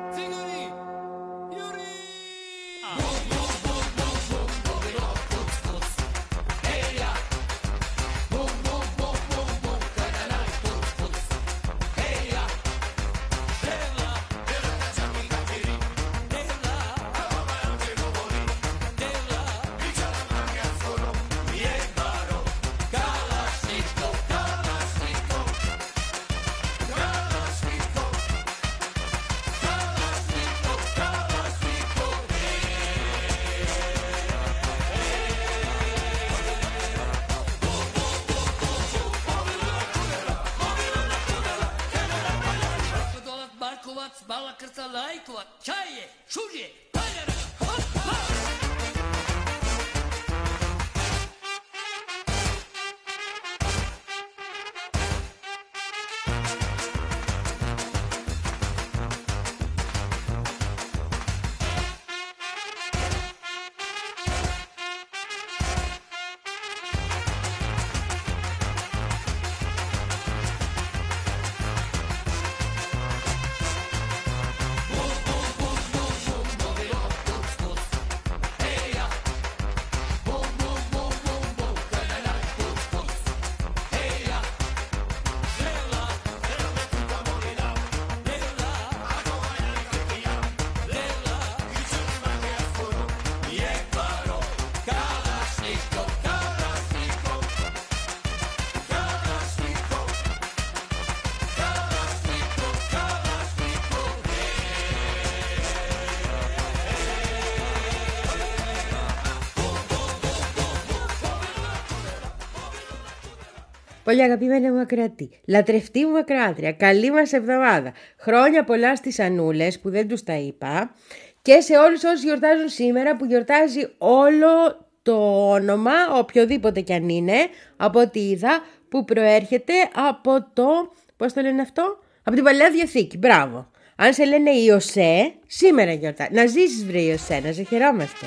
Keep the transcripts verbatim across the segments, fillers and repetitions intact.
Bala krca lajkova, čaje, šužje, paljara, hop, hop! Πολύ αγαπημένη μου ακροατή, λατρευτή μου ακροάτρια, καλή μας εβδομάδα. Χρόνια πολλά στις Ανούλες που δεν τους τα είπα και σε όλους όσους γιορτάζουν σήμερα, που γιορτάζει όλο το όνομα, οποιοδήποτε κι αν είναι, από ό,τι είδα, που προέρχεται από το, πώς το λένε αυτό, από την Παλαιά Διαθήκη. Μπράβο. Αν σε λένε Ιωσέ, σήμερα γιορτάζει. Να ζήσεις βρε Ιωσέ, να σε χαιρόμαστε.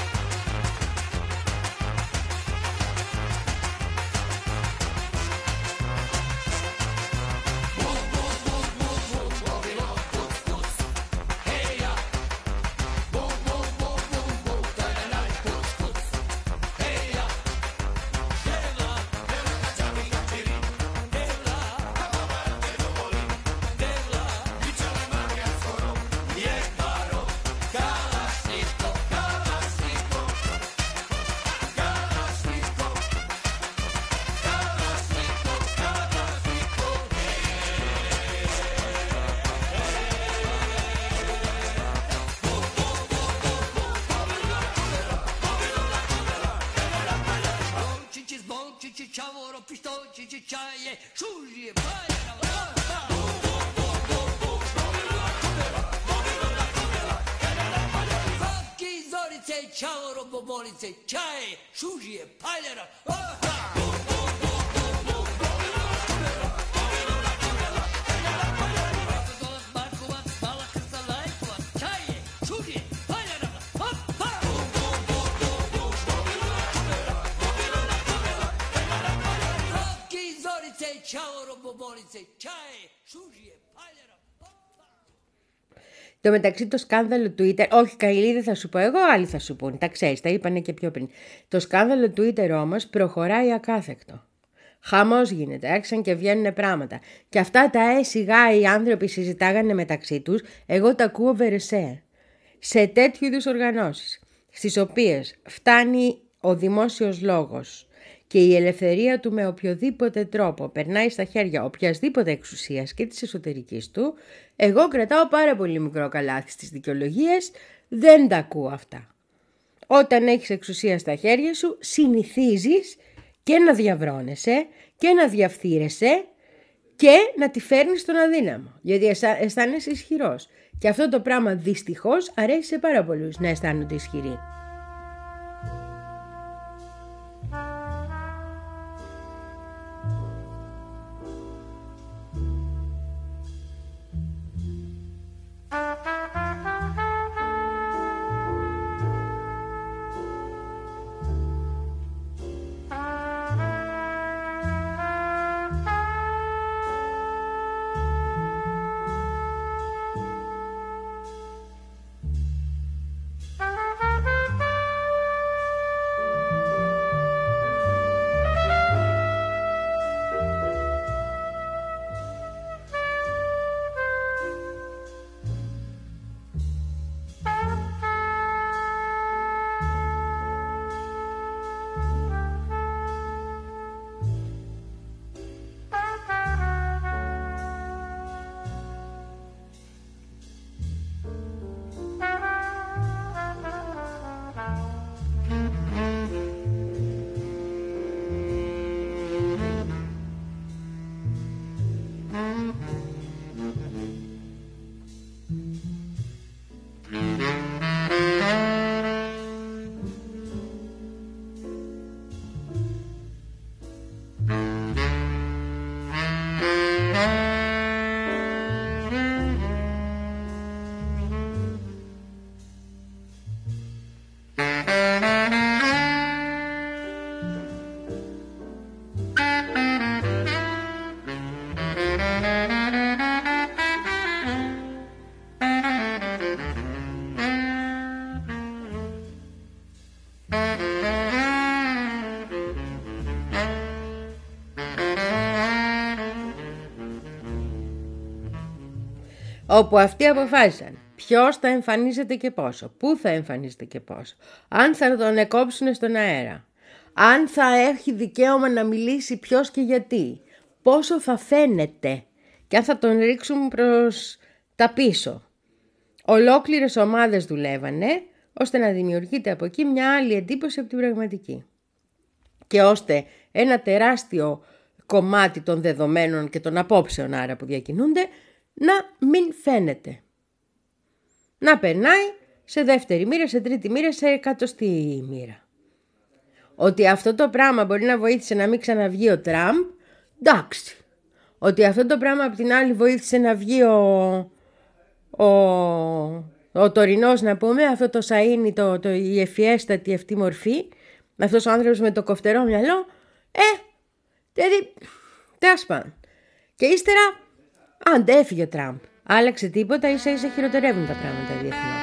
Το μεταξύ το σκάνδαλο Twitter, όχι Καηλή δεν θα σου πω εγώ, άλλοι θα σου πούν, τα ξέρεις, τα είπανε και πιο πριν. Το σκάνδαλο Twitter όμως προχωράει ακάθεκτο. Χαμός γίνεται, άρχισαν και βγαίνουν πράγματα. Και αυτά τα ε σιγά οι άνθρωποι συζητάγανε μεταξύ τους, εγώ τα ακούω βερεσέ. Σε τέτοιου είδους οργανώσεις, στις οποίες φτάνει ο δημόσιος λόγος και η ελευθερία του με οποιοδήποτε τρόπο περνάει στα χέρια οποιασδήποτε εξουσίας και της εσωτερικής του, εγώ κρατάω πάρα πολύ μικρό καλάθι στις δικαιολογίες, δεν τα ακούω αυτά. Όταν έχεις εξουσία στα χέρια σου, συνηθίζεις και να διαβρώνεσαι και να διαφθείρεσαι και να τη φέρνεις στον αδύναμο, γιατί αισθάνεσαι ισχυρός. Και αυτό το πράγμα δυστυχώς αρέσει σε πάρα πολλούς να αισθάνονται ισχυροί. όπου αυτοί αποφάσισαν ποιος θα εμφανίζεται και πόσο, πού θα εμφανίζεται και πόσο, αν θα τον εκόψουν στον αέρα, αν θα έχει δικαίωμα να μιλήσει ποιος και γιατί, πόσο θα φαίνεται και αν θα τον ρίξουν προς τα πίσω. Ολόκληρες ομάδες δουλεύανε ώστε να δημιουργείται από εκεί μια άλλη εντύπωση από την πραγματική. Και ώστε ένα τεράστιο κομμάτι των δεδομένων και των απόψεων άρα που διακινούνται να μην φαίνεται. Να περνάει σε δεύτερη μοίρα, σε τρίτη μοίρα, σε εκατοστή μοίρα. Ότι αυτό το πράγμα μπορεί να βοήθησε να μην ξαναβγεί ο Τραμπ, εντάξει. Ότι αυτό το πράγμα απ' την άλλη βοήθησε να βγει ο, ο, ο τωρινός, να πούμε, αυτό το σαΐνι, το, το, η ευφιέστατη αυτή μορφή, αυτός ο άνθρωπος με το κοφτερό μυαλό, ε, δηλαδή, τέλος πάντων. Και ύστερα, αν δεν έφυγε ο Τραμπ, άλλαξε τίποτα, ίσα ίσα χειροτερεύουν τα πράγματα διεθνώς.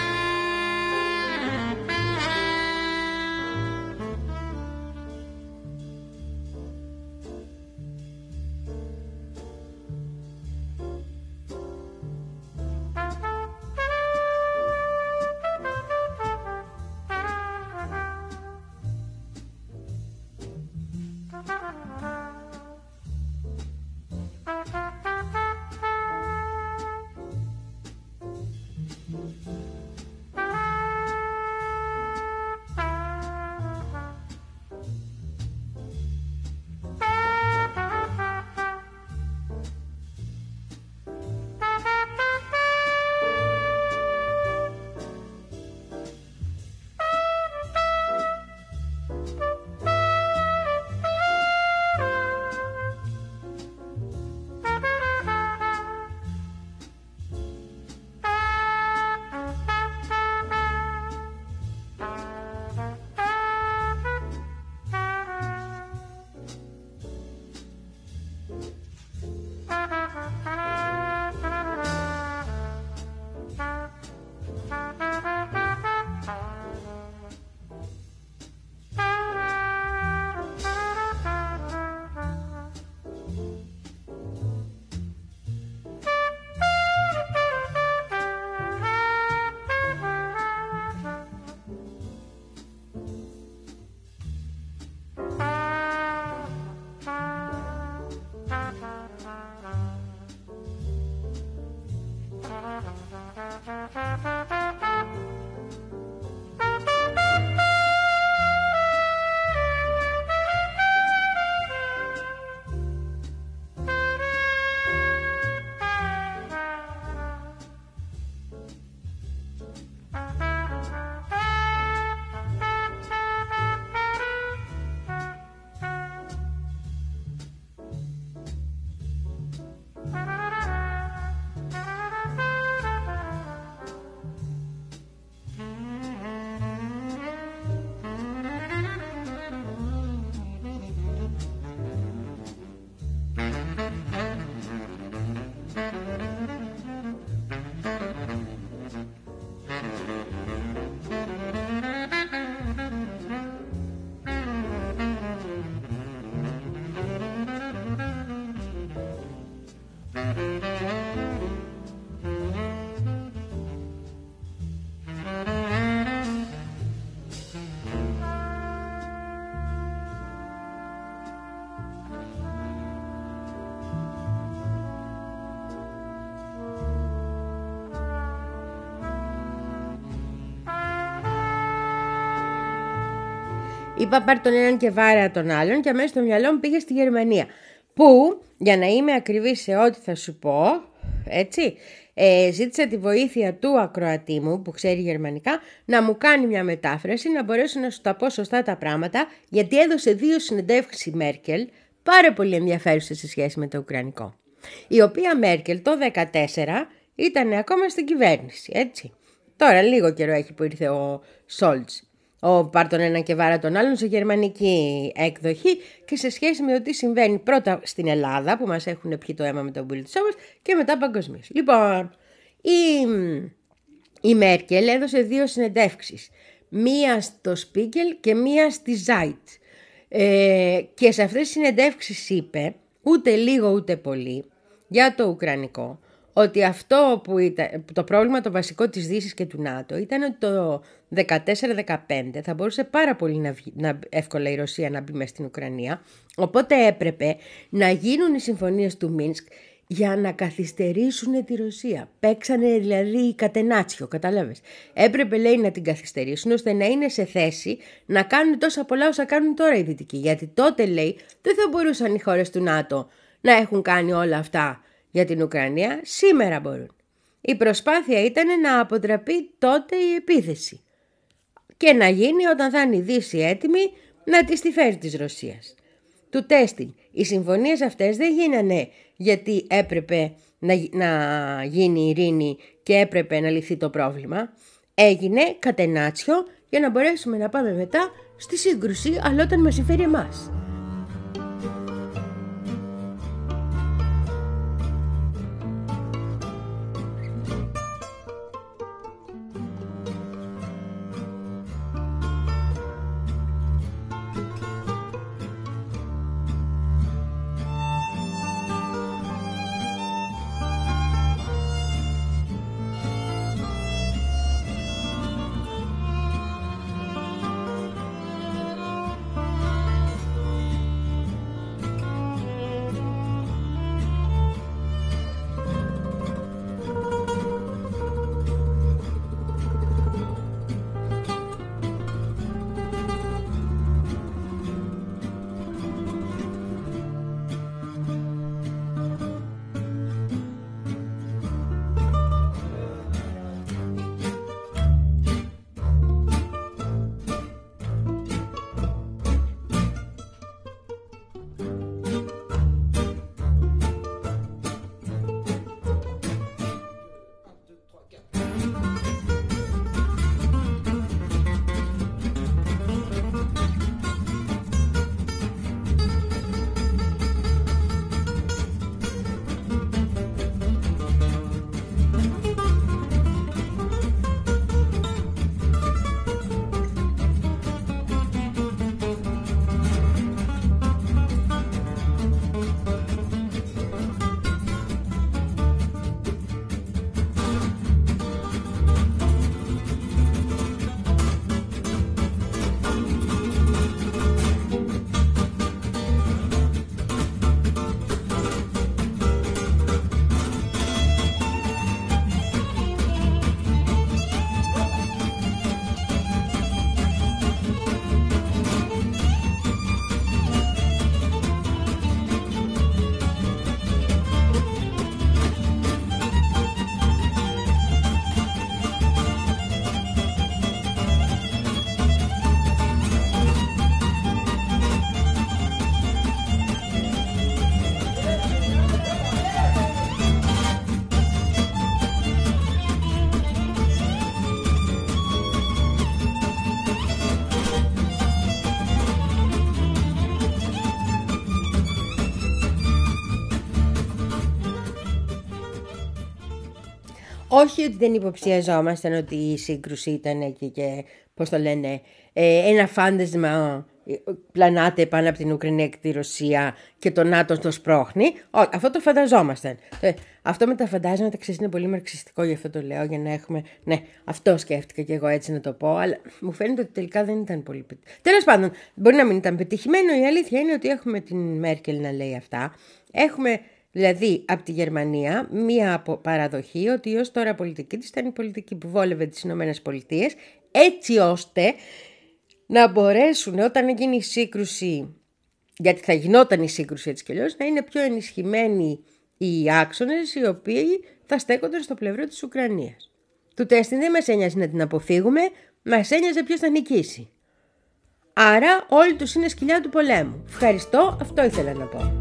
Είπα πάρ' τον έναν και βάρα τον άλλον και αμέσως στο μυαλό μου πήγε στη Γερμανία. Που, για να είμαι ακριβής σε ό,τι θα σου πω, έτσι, ε, ζήτησα τη βοήθεια του ακροατή μου που ξέρει γερμανικά να μου κάνει μια μετάφραση, να μπορέσω να σου τα πω σωστά τα πράγματα, γιατί έδωσε δύο συνεντεύξεις η Μέρκελ, πάρα πολύ ενδιαφέρουσες σε σχέση με το Ουκρανικό. Η οποία Μέρκελ το δύο χιλιάδες δεκατέσσερα ήταν ακόμα στην κυβέρνηση, έτσι. Τώρα λίγο καιρό έχει που ήρθε ο Σόλτς. Ο πάρ' τον έναν και βάρα τον άλλον σε γερμανική έκδοχη και σε σχέση με το τι συμβαίνει πρώτα στην Ελλάδα που μας έχουν πιει το αίμα με τον πολιτισμό μας και μετά παγκοσμίως. Λοιπόν, η, η Μέρκελ έδωσε δύο συνεντεύξεις. Μία στο Spiegel και μία στη Zeit. Ε, και σε αυτές τις συνεντεύξεις είπε, ούτε λίγο ούτε πολύ, για το Ουκρανικό, ότι αυτό που ήταν το πρόβλημα το βασικό της Δύσης και του ΝΑΤΟ ήταν ότι το δεκατέσσερα δεκαπέντε θα μπορούσε πάρα πολύ να, να, εύκολα η Ρωσία να μπει μέσα στην Ουκρανία, οπότε έπρεπε να γίνουν οι συμφωνίες του Μίνσκ για να καθυστερήσουν τη Ρωσία. Παίξανε δηλαδή κατενάτσιο, κατάλαβες. Έπρεπε, λέει, να την καθυστερήσουν ώστε να είναι σε θέση να κάνουν τόσα πολλά όσα κάνουν τώρα οι Δυτικοί. Γιατί τότε, λέει, δεν θα μπορούσαν οι χώρες του ΝΑΤΟ να έχουν κάνει όλα αυτά για την Ουκρανία. Σήμερα μπορούν. Η προσπάθεια ήταν να αποτραπεί τότε η επίθεση και να γίνει όταν θα είναι η Δύση έτοιμη να τη τη φέρει της Ρωσίας. Του τέστην. Οι συμφωνίες αυτές δεν γίνανε γιατί έπρεπε να, να γίνει ειρήνη και έπρεπε να λυθεί το πρόβλημα. Έγινε κατενάτσιο για να μπορέσουμε να πάμε μετά στη σύγκρουση, αλλά όταν μας συμφέρει εμάς. Όχι ότι δεν υποψιαζόμασταν ότι η σύγκρουση ήταν και, και πώς το λένε, ε, ένα φάντασμα πλανάται πάνω από την Ουκρανία και τη Ρωσία και το ΝΑΤΟ το σπρώχνει. Όχι, αυτό το φανταζόμασταν. Αυτό με τα φαντάσματα, ξέρεις, είναι πολύ μαρξιστικό, γι' αυτό το λέω, για να έχουμε... Ναι, αυτό σκέφτηκα και εγώ έτσι να το πω, αλλά μου φαίνεται ότι τελικά δεν ήταν πολύ πετυχημένο. Τέλος πάντων, μπορεί να μην ήταν πετυχημένο, η αλήθεια είναι ότι έχουμε την Μέρκελ να λέει αυτά. Έχουμε... Δηλαδή, από τη Γερμανία, μία παραδοχή ότι ως τώρα πολιτική της ήταν η πολιτική που βόλευε τις Ηνωμένες Πολιτείες, έτσι ώστε να μπορέσουν όταν γίνει η σύγκρουση, γιατί θα γινόταν η σύγκρουση έτσι κι αλλιώς, να είναι πιο ενισχυμένοι οι άξονες οι οποίοι θα στέκονται στο πλευρό της Ουκρανίας. Του τέστην δεν μας ένοιαζε να την αποφύγουμε, μας ένοιαζε ποιος θα νικήσει. Άρα όλοι τους είναι σκυλιά του πολέμου. Ευχαριστώ, αυτό ήθελα να πω.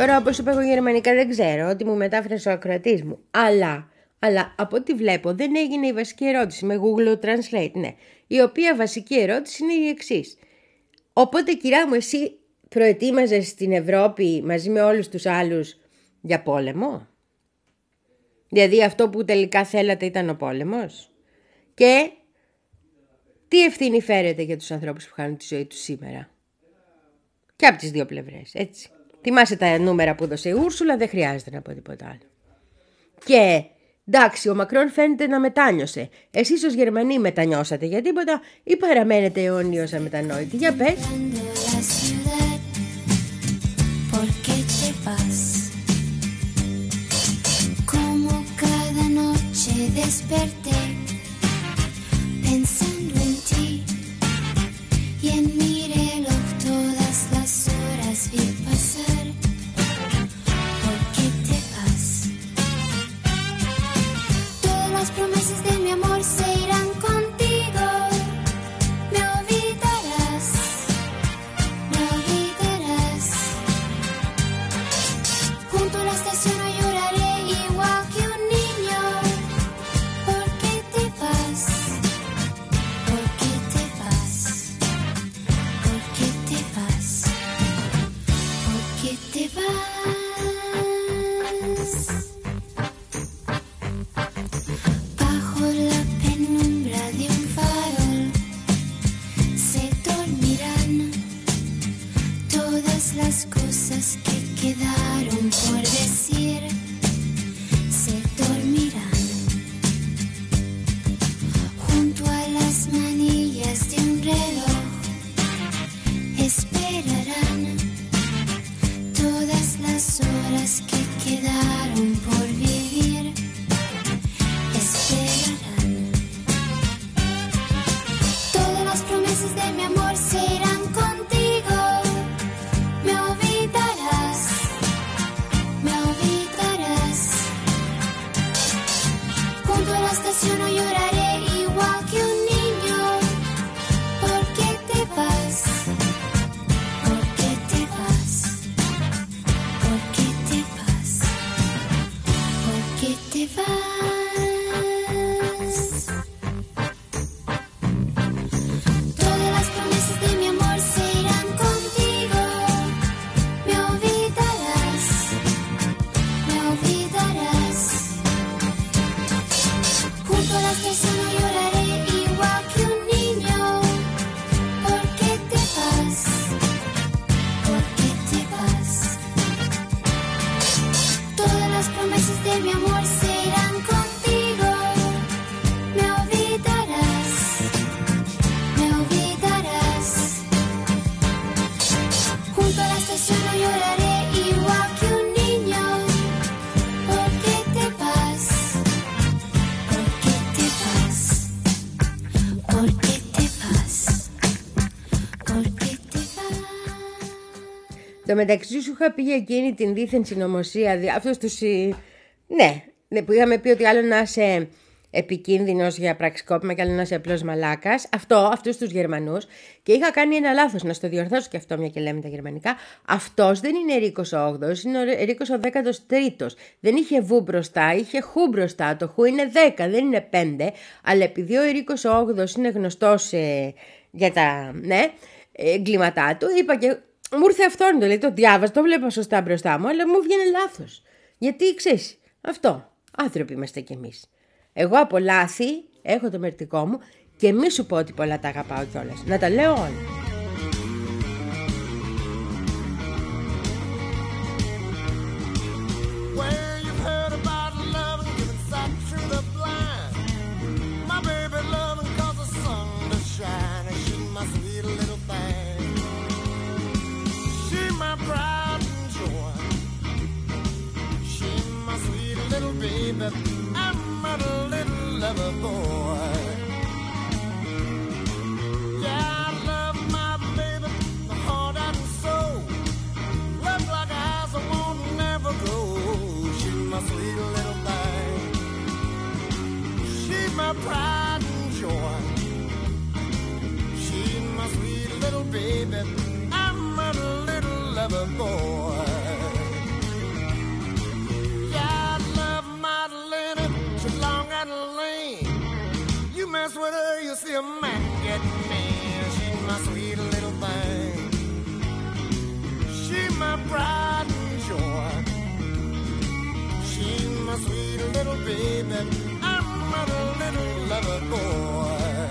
Τώρα, όπως είπα εγώ γερμανικά δεν ξέρω, ότι μου μετάφρασε ο ακροατής μου. Αλλά, αλλά από ό,τι βλέπω δεν έγινε η βασική ερώτηση με Google Translate, ναι. Η οποία βασική ερώτηση είναι η εξής. Οπότε, κυρά μου, εσύ προετοίμαζες στην Ευρώπη μαζί με όλους τους άλλους για πόλεμο? Δηλαδή αυτό που τελικά θέλατε ήταν ο πόλεμος? Και τι ευθύνη φέρετε για τους ανθρώπους που χάνουν τη ζωή τους σήμερα? Και από τις δύο πλευρές, έτσι. Θυμάσαι τα νούμερα που έδωσε η Ούρσουλα, δεν χρειάζεται να πω τίποτα άλλο. Και εντάξει, ο Μακρόν φαίνεται να μετάνιωσε. Εσείς ως Γερμανοί μετανιώσατε για τίποτα ή παραμένετε αιώνιος αμετανόητοι? Για πες. Desperté pensando en ti y en mi reloj todas las horas vi pasar. ¿Por qué te vas? Todas las promesas de mi amor se irán contigo. Me olvidarás, me olvidarás. Junto a la estación no lloraré igual que un niño. Bajo la penumbra de un farol se dormirán todas las cosas que quedaron por decir. Se dormirán junto a las manillas de un reloj. Esperarán todas las horas que quedaron por vivir. Esperarán. Todas las promesas de mi amor se irán contigo. Me olvidarás, me olvidarás. Junto a la estación no lloraré igual que un niño. ¿Por qué te vas? ¿Por qué te vas? ¿Por qué te vas? ¿Por qué te vas? Todas las promesas de mi amor se irán contigo. Me olvidarás, me olvidarás. Junto a la estación no lloraré igual que un niño. ¿Por qué te vas? ¿Por qué te vas? Todas las promesas de mi amor se irán contigo. Me olvidarás, me olvidarás. Junto a la estación no lloraré igual que un niño. ¿Por qué te vas? ¿Por qué te vas? ¿Por qué te vas? ¿Por qué te vas? Το μεταξύ σου είχα πει για εκείνη την δίθεν συνωμοσία, αυτούς τους, ναι, που είχαμε πει ότι άλλο να είσαι επικίνδυνος για πραξικόπημα και άλλο να είσαι απλός μαλάκας. Αυτό, αυτούς τους Γερμανούς. Και είχα κάνει ένα λάθος, να στο διορθώσω και αυτό, μια και λέμε τα γερμανικά. Αυτός δεν είναι Ερίκος ο όγδοος, είναι ο Ερίκος ο δέκατος τρίτος. Δεν είχε βου μπροστά, είχε χου μπροστά. Το χου είναι δέκα, δεν είναι πέντε. Αλλά επειδή ο Ερίκος ο όγδοος είναι γνωστός ε, για τα ναι, εγκλήματά του, είπα και μου ήρθε αυτό, δηλαδή το διάβασα, το βλέπα σωστά μπροστά μου, αλλά μου βγαίνει λάθος. Γιατί ξέρεις, αυτό, άνθρωποι είμαστε κι εμείς. Εγώ από λάθη έχω το μερτικό μου και μη σου πω ότι πολλά τα αγαπάω κιόλας. Να τα λέω όλα. I'm a little lover boy. Yeah, I love my baby, the heart and soul. Love like eyes that won't never grow. She's my sweet little thing. She's my pride and joy. She's my sweet little baby. I'm a little lover boy. baby, I'm a little lover boy.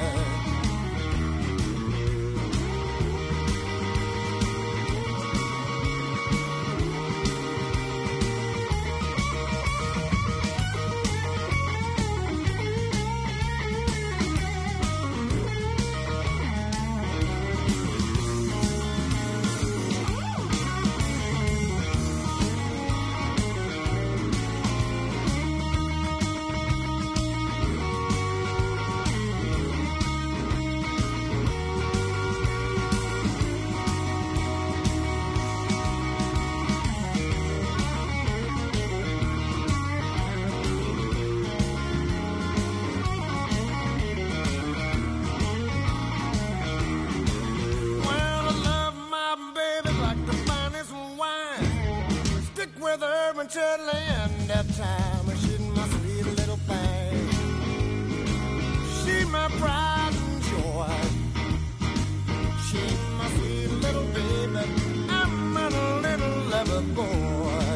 Until the end of time, she's my sweet little thing. She's my pride and joy. She's my sweet little baby. I'm a little lover boy.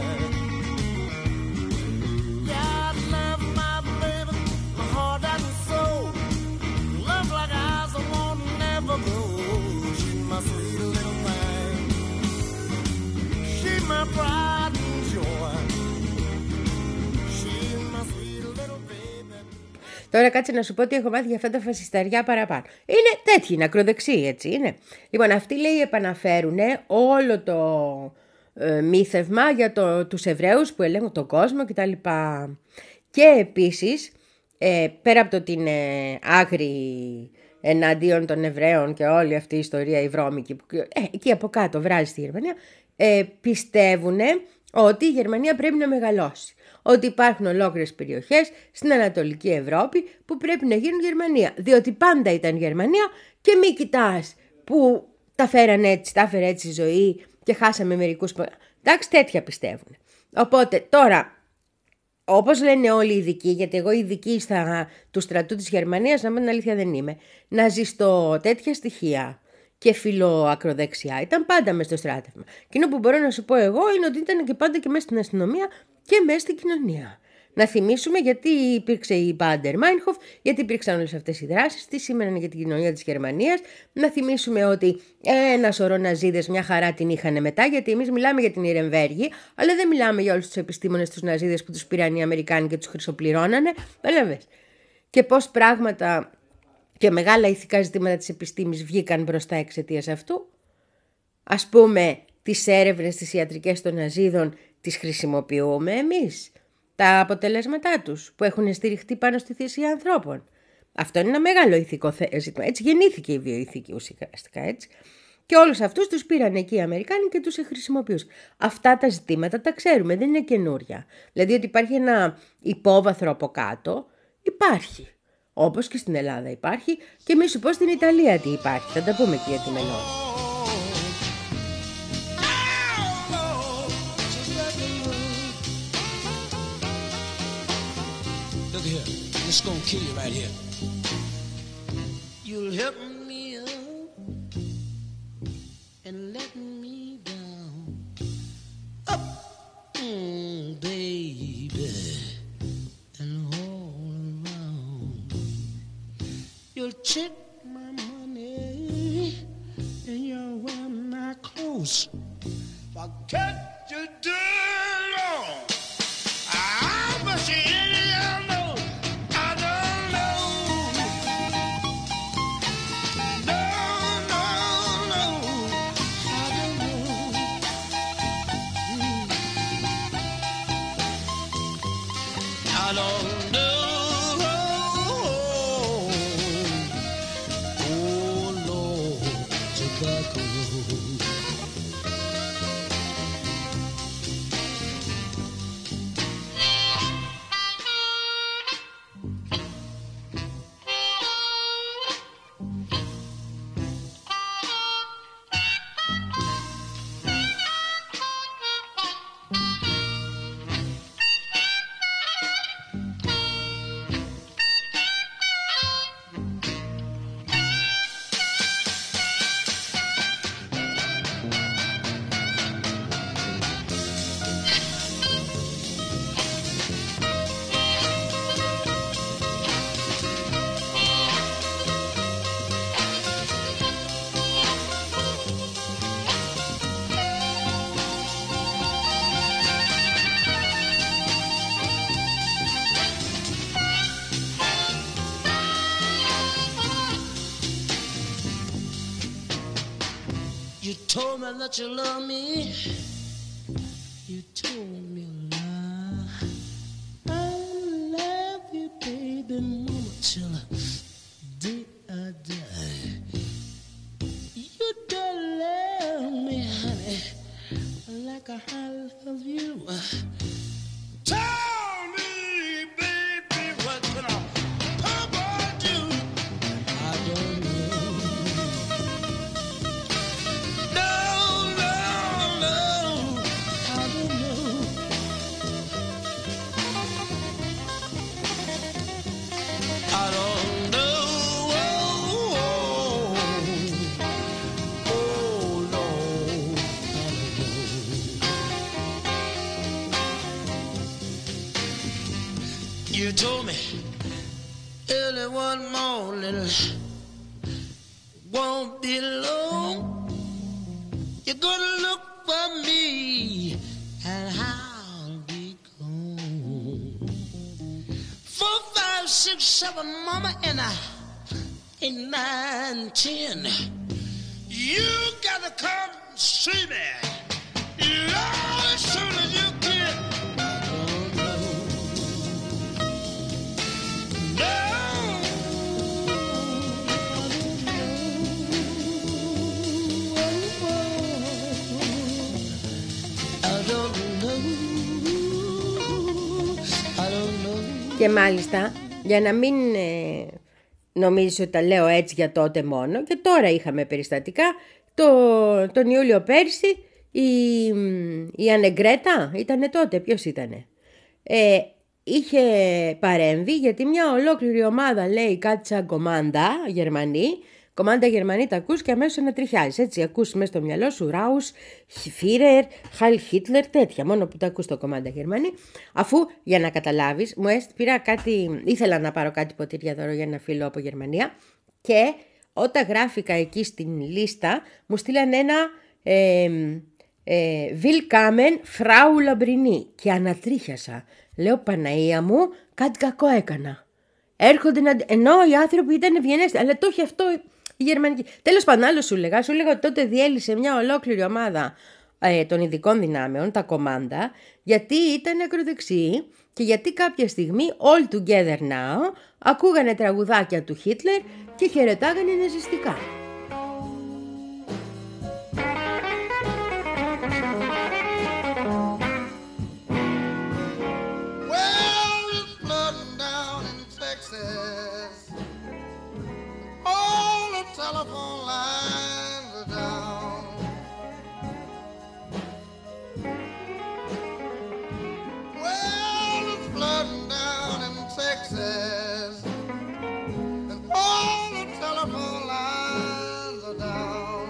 Yeah, I love my baby, my heart and soul. Love like eyes I won't never go. She's my sweet little thing. She's my pride and joy. Τώρα κάτσε να σου πω ότι έχω μάθει για αυτά τα φασισταριά παραπάνω. Είναι τέτοιοι, είναι ακροδεξιοί, έτσι είναι. Λοιπόν, αυτοί λέει επαναφέρουν όλο το ε, μύθευμα για το, τους Εβραίους που ελέγχουν τον κόσμο κτλ. Και επίσης, ε, πέρα από το ότι είναι άγριοι εναντίον των Εβραίων και όλη αυτή η ιστορία η βρώμικη, που ε, εκεί από κάτω βράζει στη Γερμανία, ε, πιστεύουν ότι η Γερμανία πρέπει να μεγαλώσει. Ότι υπάρχουν ολόκληρες περιοχές στην Ανατολική Ευρώπη που πρέπει να γίνουν Γερμανία. Διότι πάντα ήταν Γερμανία και μη κοιτάς που τα φέραν έτσι, τα έφερε έτσι η ζωή και χάσαμε μερικούς. Εντάξει, τέτοια πιστεύουν. Οπότε τώρα, όπως λένε όλοι οι ειδικοί, γιατί εγώ ειδική στα, του στρατού της Γερμανίας, να πω την αλήθεια δεν είμαι, να ζηστώ τέτοια στοιχεία και φιλοακροδεξιά ήταν πάντα μες στο στράτευμα. Εκείνο που μπορώ να σου πω εγώ είναι ότι ήταν και πάντα και μέσα στην αστυνομία και μέσα στην κοινωνία. Να θυμίσουμε γιατί υπήρξε η Μπάντερ Μάινχοφ, γιατί υπήρξαν όλες αυτές οι δράσεις, τι σήμαιναν για την κοινωνία της Γερμανίας. Να θυμίσουμε ότι ένα σωρό Ναζίδες μια χαρά την είχαν μετά, γιατί εμείς μιλάμε για την Ιρεμβέργη, αλλά δεν μιλάμε για όλους τους επιστήμονες τους Ναζίδες που τους πήραν οι Αμερικάνοι και τους χρυσοπληρώνανε. Έλαβες. Και πώς πράγματα και μεγάλα ηθικά ζητήματα της επιστήμης βγήκαν μπροστά εξαιτίας αυτού. Ας πούμε, τις έρευνες τις ιατρικές των Ναζίδων τις χρησιμοποιούμε εμείς. Τα αποτελέσματά τους που έχουν στηριχτεί πάνω στη θυσία ανθρώπων. Αυτό είναι ένα μεγάλο ηθικό ζήτημα. Έτσι γεννήθηκε η βιοηθική ουσιαστικά, έτσι. Και όλους αυτούς τους πήραν εκεί οι Αμερικάνοι και τους χρησιμοποιούσαν. Αυτά τα ζητήματα τα ξέρουμε, δεν είναι καινούρια. Δηλαδή ότι υπάρχει ένα υπόβαθρο από κάτω, υπάρχει. Όπως και στην Ελλάδα υπάρχει και μη σου πω στην Ιταλία τι υπάρχει. Θα τα πούμε και για τη Μελώνη. It's gonna kill you right here. You'll help me up and let me down. Up, mm, baby, and all around. You'll check my money and you'll wear my clothes. Forget you do wrong. I'm a shit. told me that you love me. You told me a lie. I love you, baby, mama, till the day I die. You don't love me, honey, like I love you. Tell me, baby, what can I ever do? I don't know. No, no, no, I don't know. I don't know. Oh, oh, no, I don't know. You told me early one morning, won't be long. You're gonna look for me, and I'll be gone. Four, five, six, seven, mama, and I, eight, nine, ten. You gotta come see me, you know, as soon as you can. Και μάλιστα, για να μην ε, νομίζεις ότι τα λέω έτσι για τότε μόνο, και τώρα είχαμε περιστατικά, το, τον Ιούλιο πέρσι η, η Ανεγκρέτα ήτανε τότε, ποιος ήτανε, ε, είχε παρέμβει γιατί μια ολόκληρη ομάδα, λέει, κάτι σαν κομάντα Γερμανοί, κομάντα Γερμανοί τα ακούς και αμέσως ανατριχιάζεις, έτσι, ακούς μέσα στο μυαλό σου Ράους, Φίρερ, Χάιλ Χίτλερ, τέτοια, μόνο που τα ακούς το κομάντα Γερμανοί, αφού, για να καταλάβεις, μου έστει, πήρα κάτι, ήθελα να πάρω κάτι ποτήρια δώρο για ένα φίλο από Γερμανία και όταν γράφηκα εκεί στην λίστα, μου στείλαν ένα ε, ε, Willkommen Frau Lambrini και ανατρίχιασα. Λέω, Παναία μου, κάτι κακό έκανα. Έρχονται να... Ενώ οι άνθρωποι ήταν ευγενέστεροι, αλλά το έχει αυτό η γερμανική. Τέλος πάντων, άλλο σου λέγα. Σου λέγα ότι τότε διέλυσε μια ολόκληρη ομάδα ε, των ειδικών δυνάμεων, τα κομάντα, γιατί ήταν ακροδεξιοί και γιατί κάποια στιγμή, all together now, ακούγανε τραγουδάκια του Χίτλερ και χαιρετάγανε ναζιστικά. Telephone lines are down. Well, it's flooding down in Texas, and all the telephone lines are down.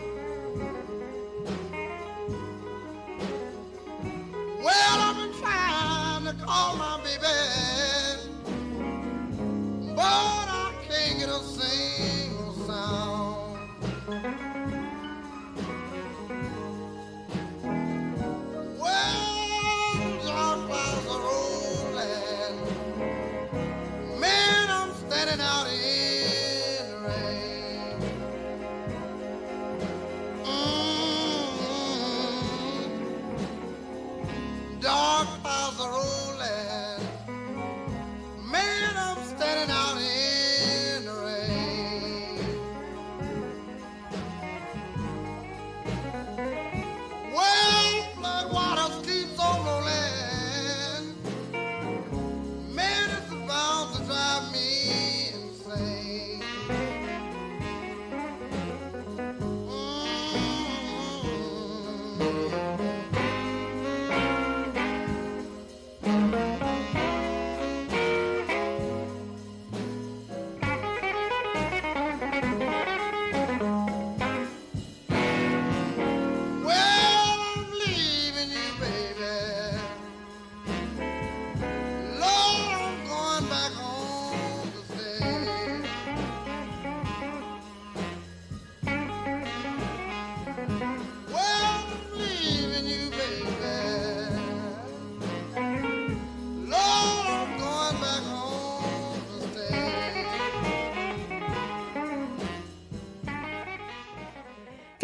Well, I've been trying to call my baby, but I can't get a single sound. Well, dark clouds are rolling, man, I'm standing out in the rain. Mm-hmm. Dark clouds are rolling,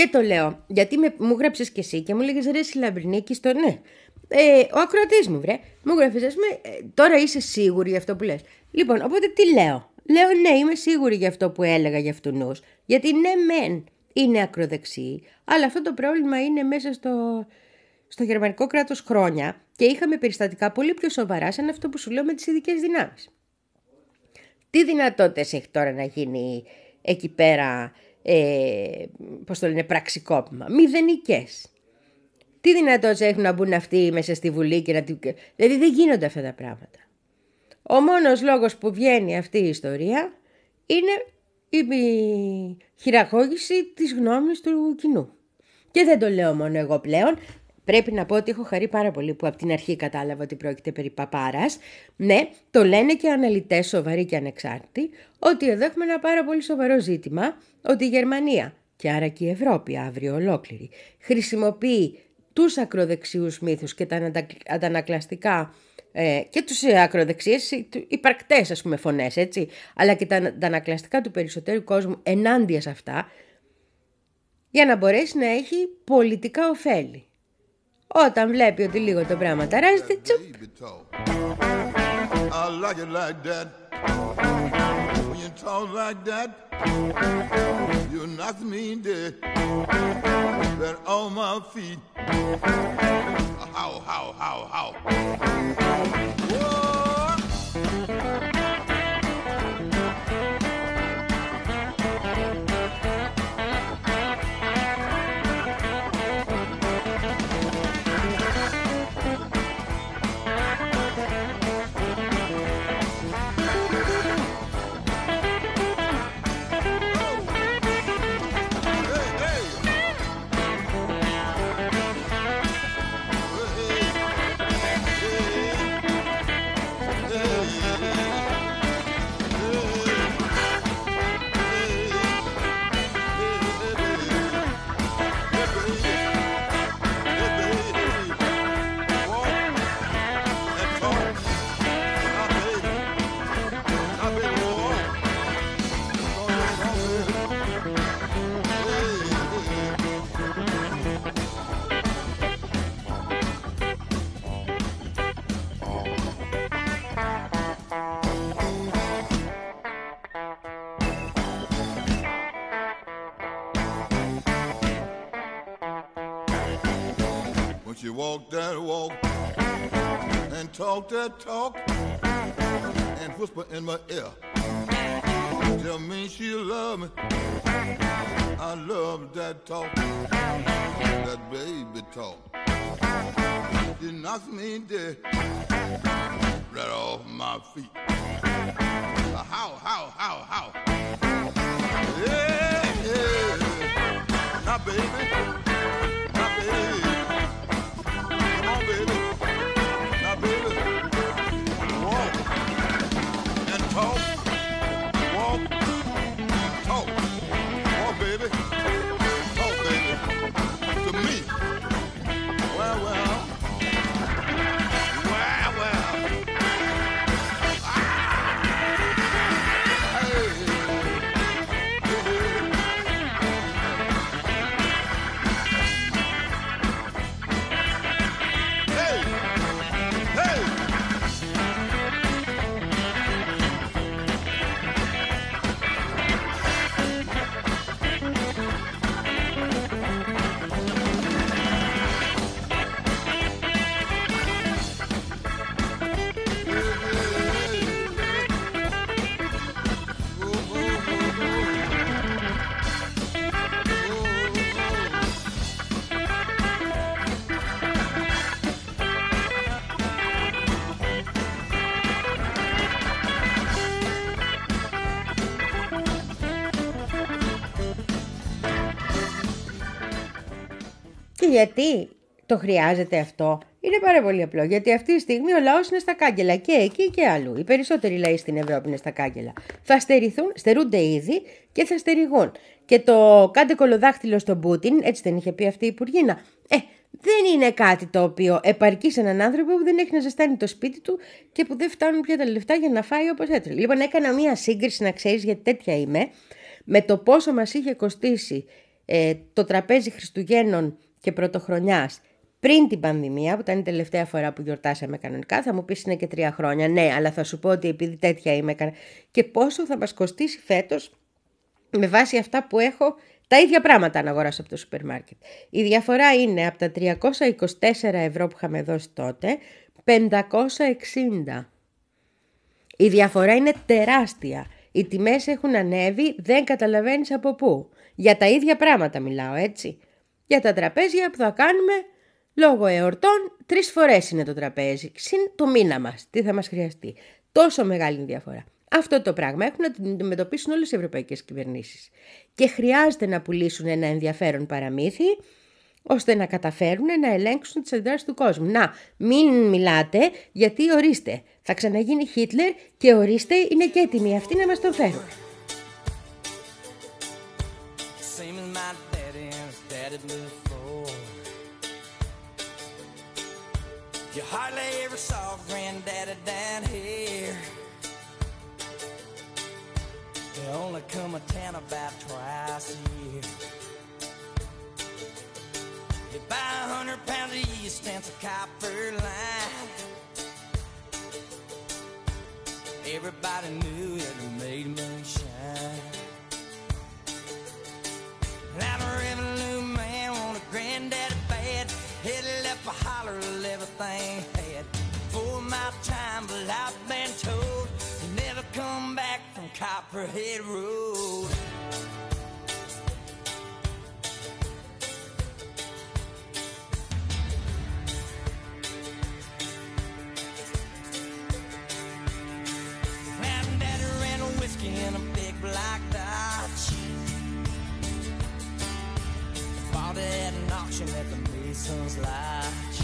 Και το λέω, γιατί με, μου γράψες και εσύ και μου λέγες ρε Συλλαμπρινίκη στο ναι. Ε, ο ακροατής μου, βρε, μου γράφεις, ας πούμε, ε, τώρα είσαι σίγουρη για αυτό που λες. Λοιπόν, οπότε τι λέω. Λέω ναι, είμαι σίγουρη για αυτό που έλεγα για αυτουνούς. Γιατί ναι, μεν είναι ακροδεξιοί, αλλά αυτό το πρόβλημα είναι μέσα στο, στο γερμανικό κράτος χρόνια και είχαμε περιστατικά πολύ πιο σοβαρά σαν αυτό που σου λέω με τις ειδικές δυνάμεις. Τι δυνατότητες έχει τώρα να γίνει εκεί πέρα, ε, πώς το λένε, πραξικόπημα? Μηδενικές. Τι δυνατότητες έχουν να μπουν αυτοί μέσα στη Βουλή και να... Δηλαδή δεν γίνονται αυτά τα πράγματα. Ο μόνος λόγος που βγαίνει αυτή η ιστορία είναι η χειραγώγηση της γνώμης του κοινού. Και δεν το λέω μόνο εγώ πλέον. Πρέπει να πω ότι έχω χαρεί πάρα πολύ που από την αρχή κατάλαβα ότι πρόκειται περί παπάρας. Ναι, το λένε και αναλυτές σοβαροί και ανεξάρτητοι, ότι εδώ έχουμε ένα πάρα πολύ σοβαρό ζήτημα, ότι η Γερμανία και άρα και η Ευρώπη αύριο ολόκληρη χρησιμοποιεί τους ακροδεξιούς μύθους και τα αντανακλαστικά ε, και τους ακροδεξιές υπαρκτές ας πούμε φωνές, έτσι, αλλά και τα αντανακλαστικά του περισσότερου κόσμου ενάντια σε αυτά, για να μπορέσει να έχει πολιτικά ωφέλη. Όταν βλέπει ότι λίγο το πράγμα ταράζεται, τσουπ. I like it like that. When you talk like that, you knock me dead. Then on my feet. How, how, how, how. Whoa. She walked that walk and talked that talk and whisper in my ear. Tell me she love me. I love that talk, that baby talk. She knocks me dead right off my feet. How, how, how, how? Yeah, yeah. Now, baby, now, baby. Baby, now baby, walk and talk, walk, talk, walk baby, talk baby, to me. Well, well, well, well, ah, hey, Και γιατί το χρειάζεται αυτό? Είναι πάρα πολύ απλό. Γιατί αυτή τη στιγμή ο λαός είναι στα κάγκελα και εκεί και αλλού. Οι περισσότεροι λαοί στην Ευρώπη είναι στα κάγκελα. Θα στερηθούν, στερούνται ήδη και θα στερηγούν. Και το κάντε κολοδάχτυλο στον Πούτιν, έτσι δεν είχε πει αυτή η Υπουργίνα. Ε, δεν είναι κάτι το οποίο επαρκεί σε έναν άνθρωπο που δεν έχει να ζεστάνει το σπίτι του και που δεν φτάνουν πια τα λεφτά για να φάει όπως έτρελε. Λοιπόν, έκανα μία σύγκριση, να ξέρεις, γιατί τέτοια είμαι, με το πόσο μας είχε κοστίσει ε, το τραπέζι Χριστουγέννων και Πρωτοχρονιάς πριν την πανδημία, που ήταν η τελευταία φορά που γιορτάσαμε κανονικά. Θα μου πεις είναι και τρία χρόνια. Ναι, αλλά θα σου πω ότι επειδή τέτοια είμαι. Και πόσο θα μας κοστίσει φέτος με βάση αυτά που έχω, τα ίδια πράγματα να αγοράσω από το σούπερ μάρκετ. Η διαφορά είναι από τα τριακόσια είκοσι τέσσερα ευρώ που είχαμε δώσει τότε, πεντακόσια εξήντα. Η διαφορά είναι τεράστια. Οι τιμές έχουν ανέβει, δεν καταλαβαίνεις από πού. Για τα ίδια πράγματα μιλάω, έτσι. Για τα τραπέζια που θα κάνουμε λόγω εορτών, τρεις φορές είναι το τραπέζι. Συν το μήνα μας. Τι θα μας χρειαστεί. Τόσο μεγάλη είναι η διαφορά. Αυτό το πράγμα έχουν να την αντιμετωπίσουν όλες οι ευρωπαϊκές κυβερνήσεις. Και χρειάζεται να πουλήσουν ένα ενδιαφέρον παραμύθι, ώστε να καταφέρουν να ελέγξουν τις αντιδράσεις του κόσμου. Να, μην μιλάτε, γιατί ορίστε, θα ξαναγίνει Χίτλερ και ορίστε είναι και έτοιμοι αυτοί να μας τον φέρουν. You hardly ever saw Granddaddy down here. They only come to town about twice a year. They buy a hundred pounds of yeast and some copper line. Everybody knew that it made moonshine. Now the revenue man wanted Granddaddy bad. He left a holler of everything he had. For my time, but I've been told he never come back from Copperhead Road. Granddaddy ran a whiskey in a big black Dodge. Bought it at an auction at the Mason's Lodge.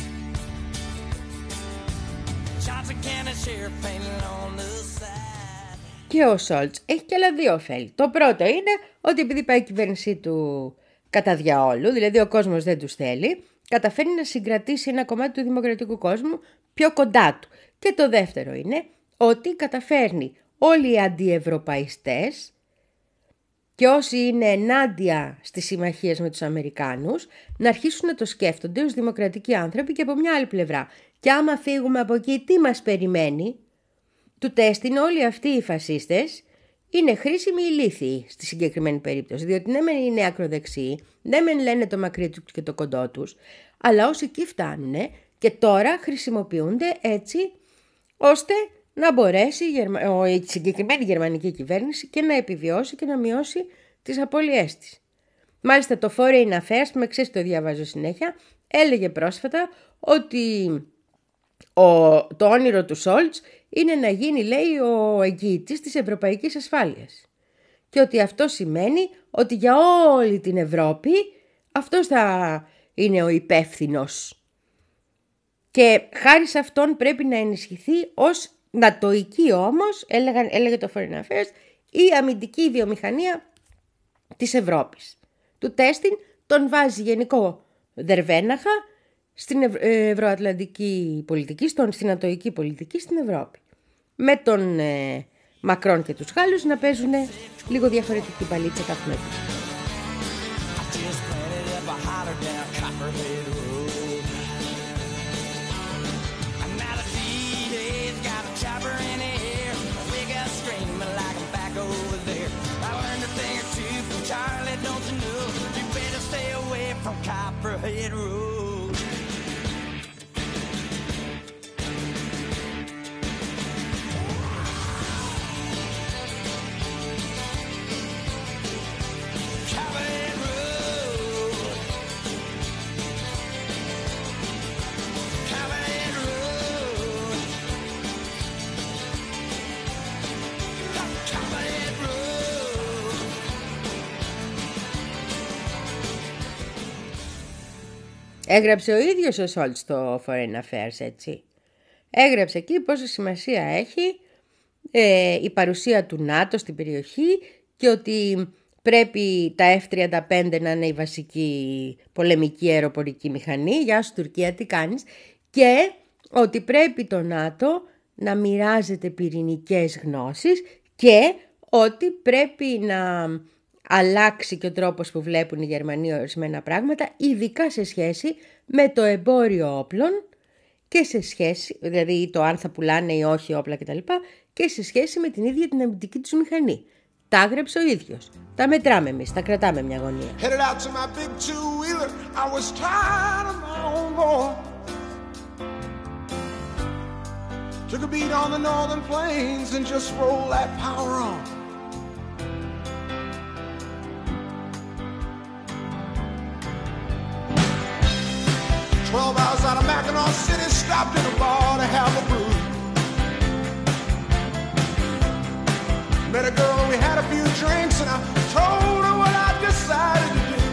Shots of cannon sheriff painted on the side. Και ο Σόλτς έχει και άλλα δύο ωφέλη. Το πρώτο είναι ότι επειδή πάει η κυβέρνησή του κατά διαόλου, δηλαδή ο κόσμος δεν τους θέλει, καταφέρνει να συγκρατήσει ένα κομμάτι του δημοκρατικού κόσμου πιο κοντά του. Και το δεύτερο είναι ότι καταφέρνει όλοι οι αντιευρωπαϊστές και όσοι είναι ενάντια στις συμμαχίες με τους Αμερικάνους να αρχίσουν να το σκέφτονται ως δημοκρατικοί άνθρωποι και από μια άλλη πλευρά. Και άμα φύγουμε από εκεί, τι μας περιμένει? Του τέστην όλοι αυτοί οι φασίστες είναι χρήσιμοι ηλίθιοι στη συγκεκριμένη περίπτωση. Διότι ναι μεν είναι ακροδεξιοί, ναι μεν λένε το μακρύ τους και το κοντό τους, αλλά όσοι εκεί φτάνουν και τώρα χρησιμοποιούνται έτσι ώστε να μπορέσει η, Γερμα... η συγκεκριμένη γερμανική κυβέρνηση και να επιβιώσει και να μειώσει τις απώλειές της. Μάλιστα το Foreign Affairs, που με ξέρεις το διαβάζω συνέχεια, έλεγε πρόσφατα ότι ο... το όνειρο του Σόλτς είναι να γίνει, λέει, ο εγγυητής της ευρωπαϊκής ασφάλειας. Και ότι αυτό σημαίνει ότι για όλη την Ευρώπη αυτός θα είναι ο υπεύθυνος. Και χάρη σε αυτόν πρέπει να ενισχυθεί ως νατοική όμως, έλεγαν, έλεγε το Foreign Affairs, η αμυντική βιομηχανία της Ευρώπης. Του τέστην τον βάζει γενικό δερβέναχα στην ευ- ευρωατλαντική πολιτική, στον, στην νατοική πολιτική στην Ευρώπη. Με τον ε, Μακρόν και τους Γάλλους να παίζουν λίγο διαφορετική παλίτσα κάθε μέρα. Copperhead Road. Copperhead Road. Copperhead Road. Copperhead Road. Έγραψε ο ίδιος ο Σόλτς στο Foreign Affairs, έτσι. Έγραψε εκεί πόσο σημασία έχει ε, η παρουσία του ΝΑΤΟ στην περιοχή και ότι πρέπει τα εφ τριάντα πέντε να είναι η βασική πολεμική αεροπορική μηχανή. Γεια σου Τουρκία, τι κάνεις? Και ότι πρέπει το ΝΑΤΟ να μοιράζεται πυρηνικές γνώσεις και ότι πρέπει να αλλάξει και ο τρόπος που βλέπουν οι Γερμανοί ορισμένα πράγματα, ειδικά σε σχέση με το εμπόριο όπλων και σε σχέση, δηλαδή το αν θα πουλάνε ή όχι όπλα κτλ. Και σε σχέση με την ίδια την αμυντική τους μηχανή. Τα άγρεψε ο ίδιος. Τα μετράμε εμείς, τα κρατάμε μια γωνία. Headed out to my big two-wheeler. I was tired of my own voice. Took a beat on the northern plains and just rolled that power on. Twelve hours out of Mackinac City, stopped in a bar to have a brew. Met a girl and we had a few drinks and I told her what I decided to do.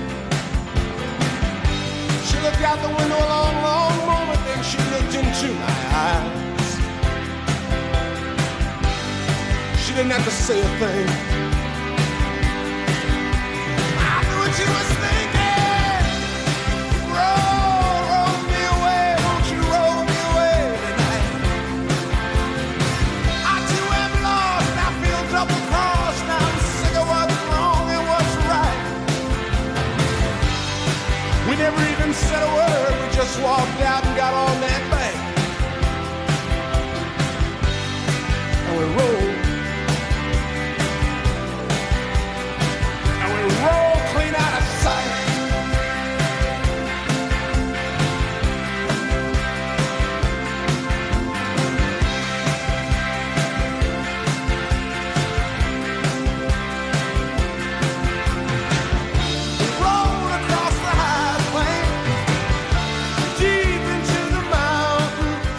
She looked out the window a long, long moment, then she looked into my eyes. She didn't have to say a thing. I knew what she was thinking. Roll, roll me away, won't you roll me away tonight? I too am lost, I feel double crossed. Now I'm sick of what's wrong and what's right. We never even said a word, we just walked out and got on that bank. And we rolled. Roll clean out of sight. We rolled across the high plain, deep into the mountains.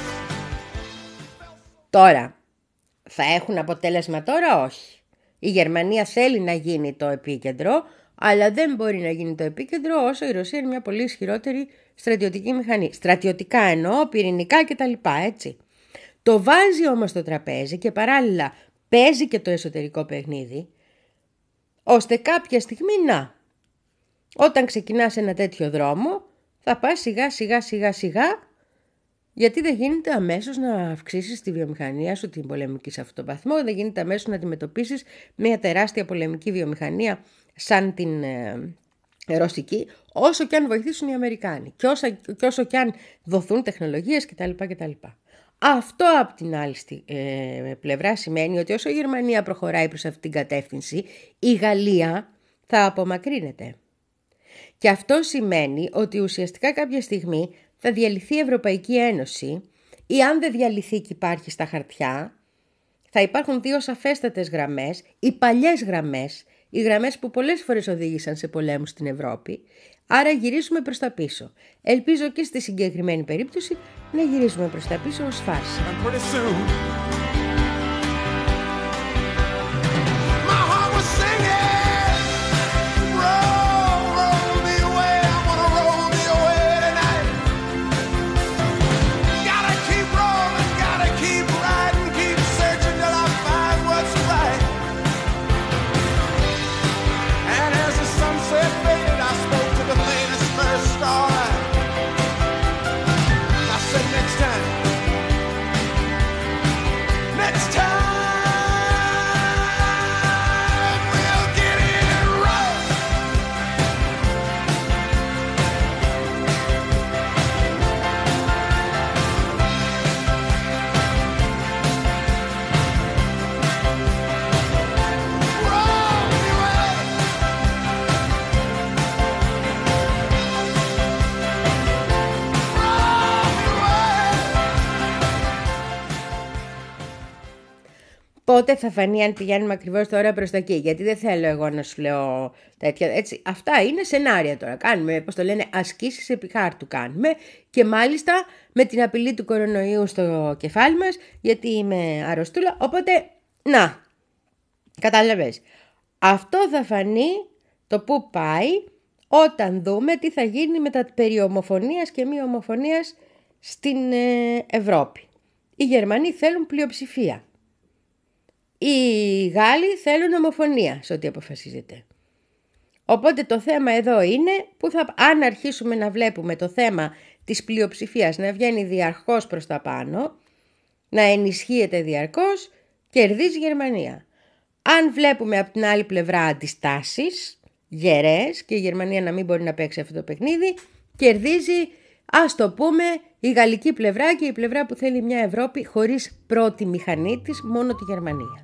Τώρα, θα έχουν αποτέλεσμα τώρα? Όχι. Η Γερμανία θέλει να γίνει το επίκεντρο, αλλά δεν μπορεί να γίνει το επίκεντρο όσο η Ρωσία είναι μια πολύ ισχυρότερη στρατιωτική μηχανή. Στρατιωτικά εννοώ, πυρηνικά κτλ. Έτσι. Το βάζει όμως στο τραπέζι και παράλληλα παίζει και το εσωτερικό παιχνίδι, ώστε κάποια στιγμή να, όταν ξεκινάς ένα τέτοιο δρόμο, θα πας σιγά σιγά σιγά σιγά, γιατί δεν γίνεται αμέσως να αυξήσεις τη βιομηχανία σου την πολεμική σε αυτόν τον βαθμό, δεν γίνεται αμέσως να αντιμετωπίσεις μια τεράστια πολεμική βιομηχανία σαν την ε, ρωσική, όσο και αν βοηθήσουν οι Αμερικάνοι και, όσα, και όσο και αν δοθούν τεχνολογίες κτλ. κτλ. Αυτό από την άλλη ε, πλευρά σημαίνει ότι όσο η Γερμανία προχωράει προς αυτήν την κατεύθυνση, η Γαλλία θα απομακρύνεται. Και αυτό σημαίνει ότι ουσιαστικά κάποια στιγμή θα διαλυθεί η Ευρωπαϊκή Ένωση ή αν δεν διαλυθεί και υπάρχει στα χαρτιά, θα υπάρχουν δύο σαφέστατες γραμμές, οι παλιές γραμμές, οι γραμμές που πολλές φορές οδήγησαν σε πολέμους στην Ευρώπη, άρα γυρίζουμε προς τα πίσω. Ελπίζω και στη συγκεκριμένη περίπτωση να γυρίζουμε προς τα πίσω ως φάρση. Πότε θα φανεί αν πηγαίνουμε ακριβώς τώρα προς τα εκεί? Γιατί δεν θέλω εγώ να σου λέω τέτοια. Έτσι, αυτά είναι σενάρια τώρα. Κάνουμε, πώς το λένε, ασκήσεις επί χάρτου κάνουμε. Και μάλιστα με την απειλή του κορονοϊού στο κεφάλι μας, γιατί είμαι αρρωστούλα. Οπότε, να, κατάλαβες. Αυτό θα φανεί το που πάει όταν δούμε τι θα γίνει με τα περί ομοφωνίας και μη ομοφωνίας στην ε, Ευρώπη. Οι Γερμανοί θέλουν πλειοψηφία. Οι Γάλλοι θέλουν ομοφωνία σε ό,τι αποφασίζεται. Οπότε το θέμα εδώ είναι που θα, αν αρχίσουμε να βλέπουμε το θέμα της πλειοψηφίας να βγαίνει διαρκώς προς τα πάνω, να ενισχύεται διαρκώς, κερδίζει η Γερμανία. Αν βλέπουμε από την άλλη πλευρά αντιστάσεις γερές και η Γερμανία να μην μπορεί να παίξει αυτό το παιχνίδι, κερδίζει, ας το πούμε, η γαλλική πλευρά και η πλευρά που θέλει μια Ευρώπη χωρίς πρώτη μηχανή της, μόνο τη Γερμανία.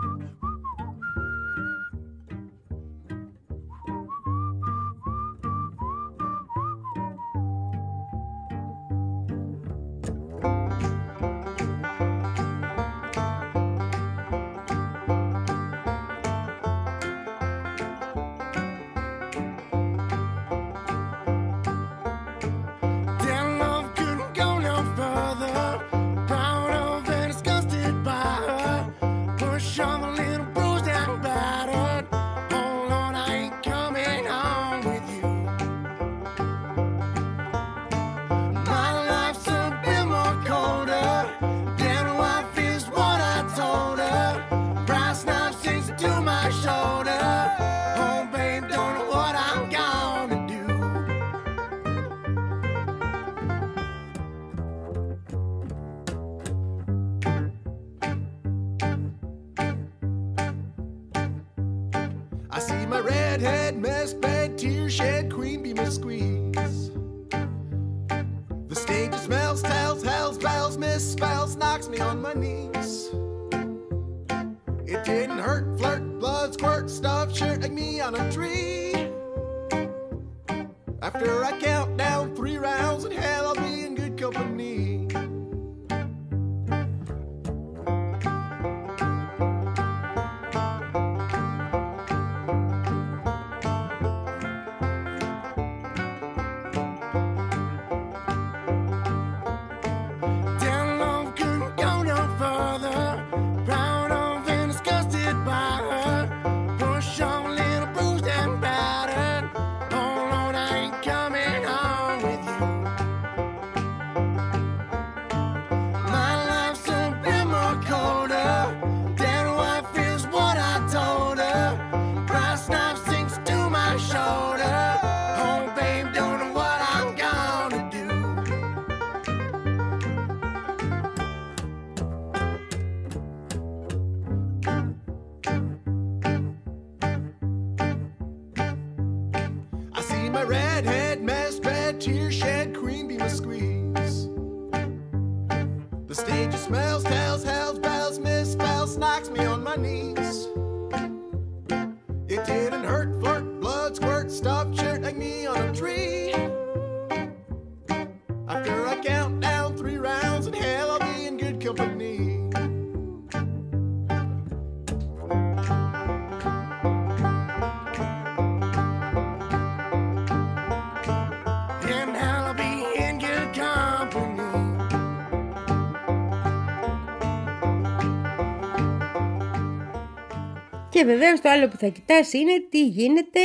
Και βεβαίως το άλλο που θα κοιτάσει είναι τι γίνεται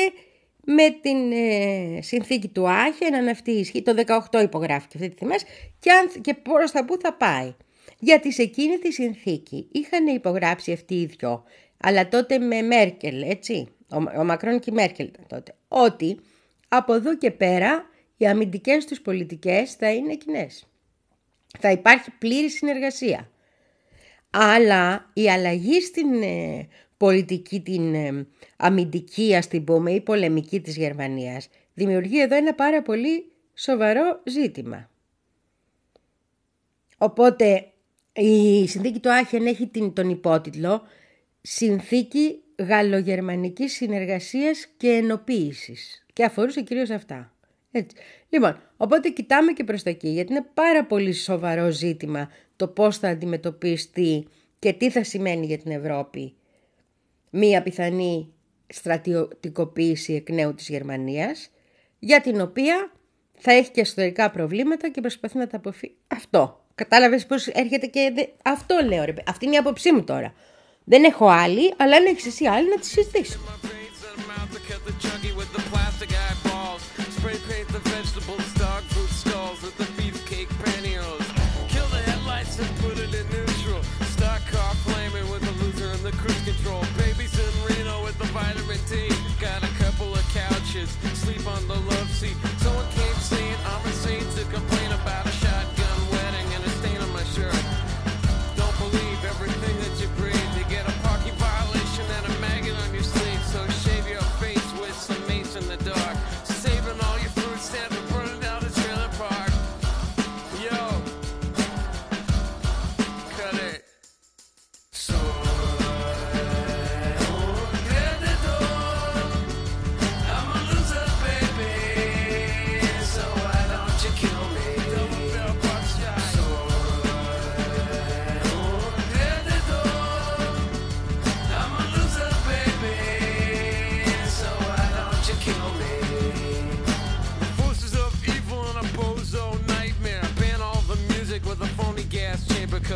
με την ε, συνθήκη του Άχεν, αν αυτή ισχύει. Το δεκαοκτώ υπογράφηκε αυτή τη θυμάσαι και, αν, και προς τα πού θα πάει. Γιατί σε εκείνη τη συνθήκη είχαν υπογράψει αυτοί οι δυο, αλλά τότε με Μέρκελ, έτσι, ο, ο Μακρόν και η Μέρκελ ήταν τότε, ότι από εδώ και πέρα οι αμυντικές τους πολιτικές θα είναι κοινές. Θα υπάρχει πλήρη συνεργασία. Αλλά η αλλαγή στην ε, πολιτική, την ε, αμυντική, ας την πούμε, ή πολεμική της Γερμανίας, δημιουργεί εδώ ένα πάρα πολύ σοβαρό ζήτημα. Οπότε η συνθήκη του Άχεν έχει την, τον υπότιτλο «Συνθήκη Γαλλογερμανικής Συνεργασίας και Ενοποίησης» και αφορούσε κυρίως αυτά. Έτσι. Λοιπόν, οπότε κοιτάμε και προς τα εκεί, γιατί είναι πάρα πολύ σοβαρό ζήτημα το πώς θα αντιμετωπιστεί και τι θα σημαίνει για την Ευρώπη μία πιθανή στρατιωτικοποίηση εκ νέου της Γερμανίας, για την οποία θα έχει και εσωτερικά προβλήματα και προσπαθεί να τα αποφύγει. Αυτό. Κατάλαβες πώς έρχεται και δε... αυτό λέω ρε. Αυτή είναι η άποψή μου τώρα. Δεν έχω άλλη, αλλά αν έχεις εσύ άλλη να τη συζητήσουμε. Don't believe everything that you breathe. You get a parking violation and a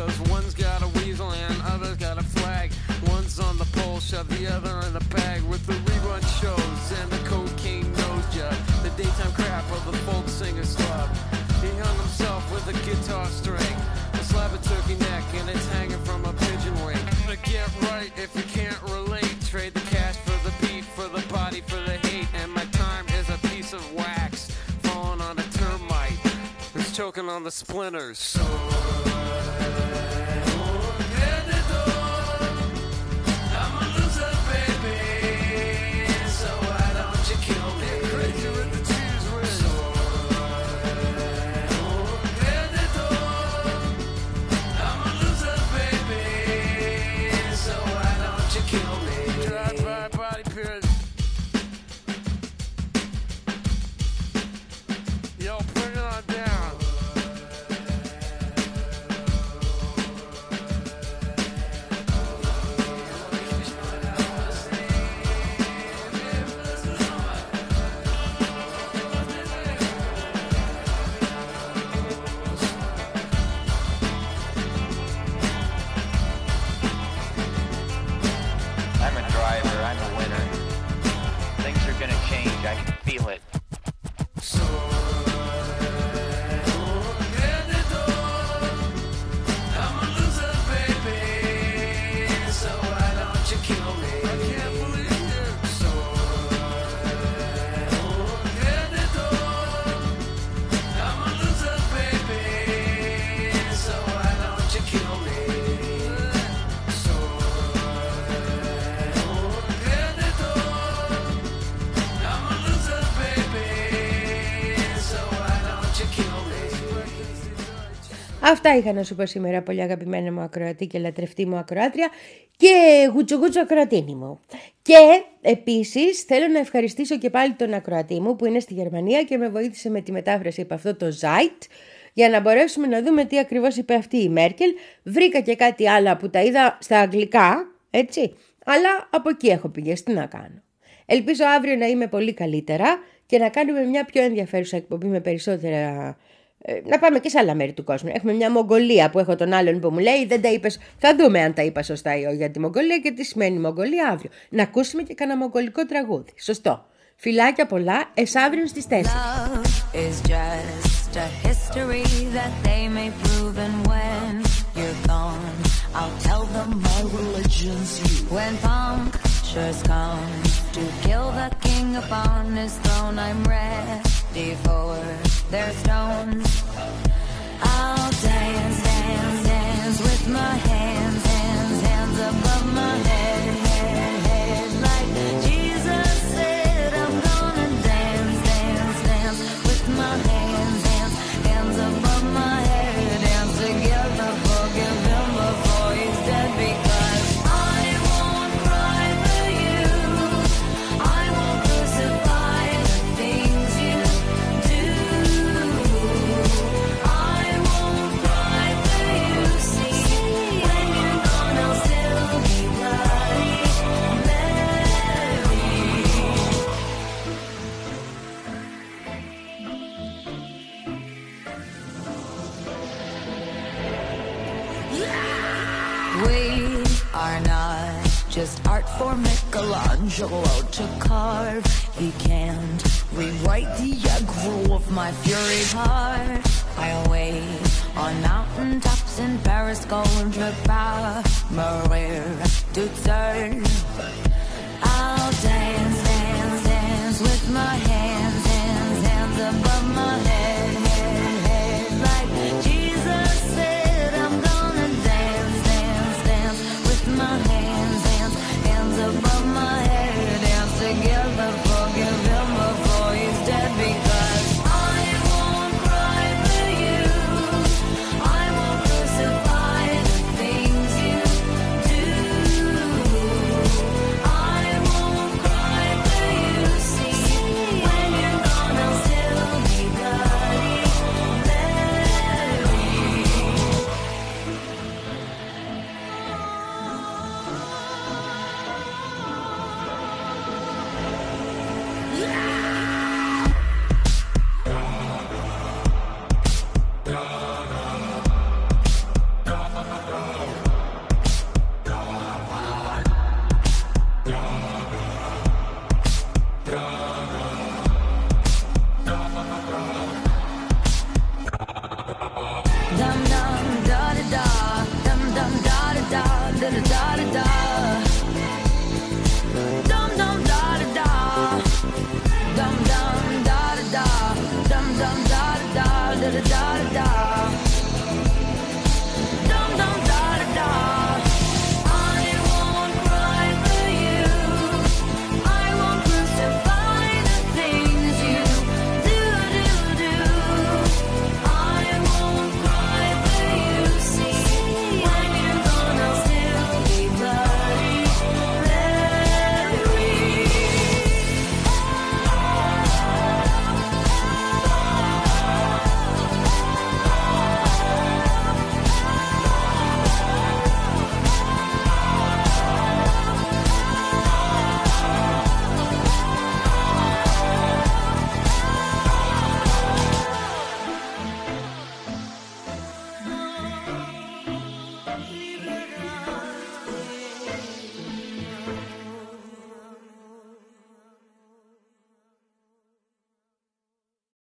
cause one's got a weasel and other's got a flag. One's on the pole, shove the other in the bag. With the rerun shows and the cocaine nose job, the daytime crap of the folk singer's club. He hung himself with a guitar string, a slab of turkey neck, and it's hanging from a pigeon wing. But get right if you can't relate. Trade the cash for the beat, for the body, for the hate. And my time is a piece of wax falling on a termite that's choking on the splinters. So Αυτά είχα να σου πω σήμερα, πολύ αγαπημένα μου ακροατή και λατρευτή μου ακροάτρια και γουτσου γουτσου ακροατίνη μου. Και επίσης θέλω να ευχαριστήσω και πάλι τον ακροατή μου που είναι στη Γερμανία και με βοήθησε με τη μετάφραση από αυτό το Zeit για να μπορέσουμε να δούμε τι ακριβώς είπε αυτή η Μέρκελ. Βρήκα και κάτι άλλο που τα είδα στα αγγλικά, έτσι, αλλά από εκεί έχω πηγές, τι να κάνω. Ελπίζω αύριο να είμαι πολύ καλύτερα και να κάνουμε μια πιο ενδιαφέρουσα εκπομπή με περισσότερα... Να πάμε και σε άλλα μέρη του κόσμου. Έχουμε μια Μογγολία που έχω τον άλλον που μου λέει δεν τα είπες. Θα δούμε αν τα είπα σωστά ή όχι για τη Μογγολία και τι σημαίνει Μογγολία αύριο. Να ακούσουμε και κανένα μογγολικό τραγούδι. Σωστό. Φιλάκια πολλά, εσαύριον στις τέσσερις. Love is just a history that they may prove, and when you're gone I'll tell them my religion's you. When punctures come to kill the king upon his throne, I'm ready for their stones. I'll dance, dance, dance with my hands, hands, hands above my head, head, head. Like Jesus said, I'm gonna dance, dance, dance with my hands, hands, hands above my head. Dance together, forgive him before he's dead, because I won't cry for you. I won't crucify the things you do. I won't cry for you. See, when you're gone, I'll still be bloody Mary. We are not just art for Michelangelo to carve. He can't rewrite the aggro of my fury heart. I'll wait on mountaintops in Paris, going to Maria to serve.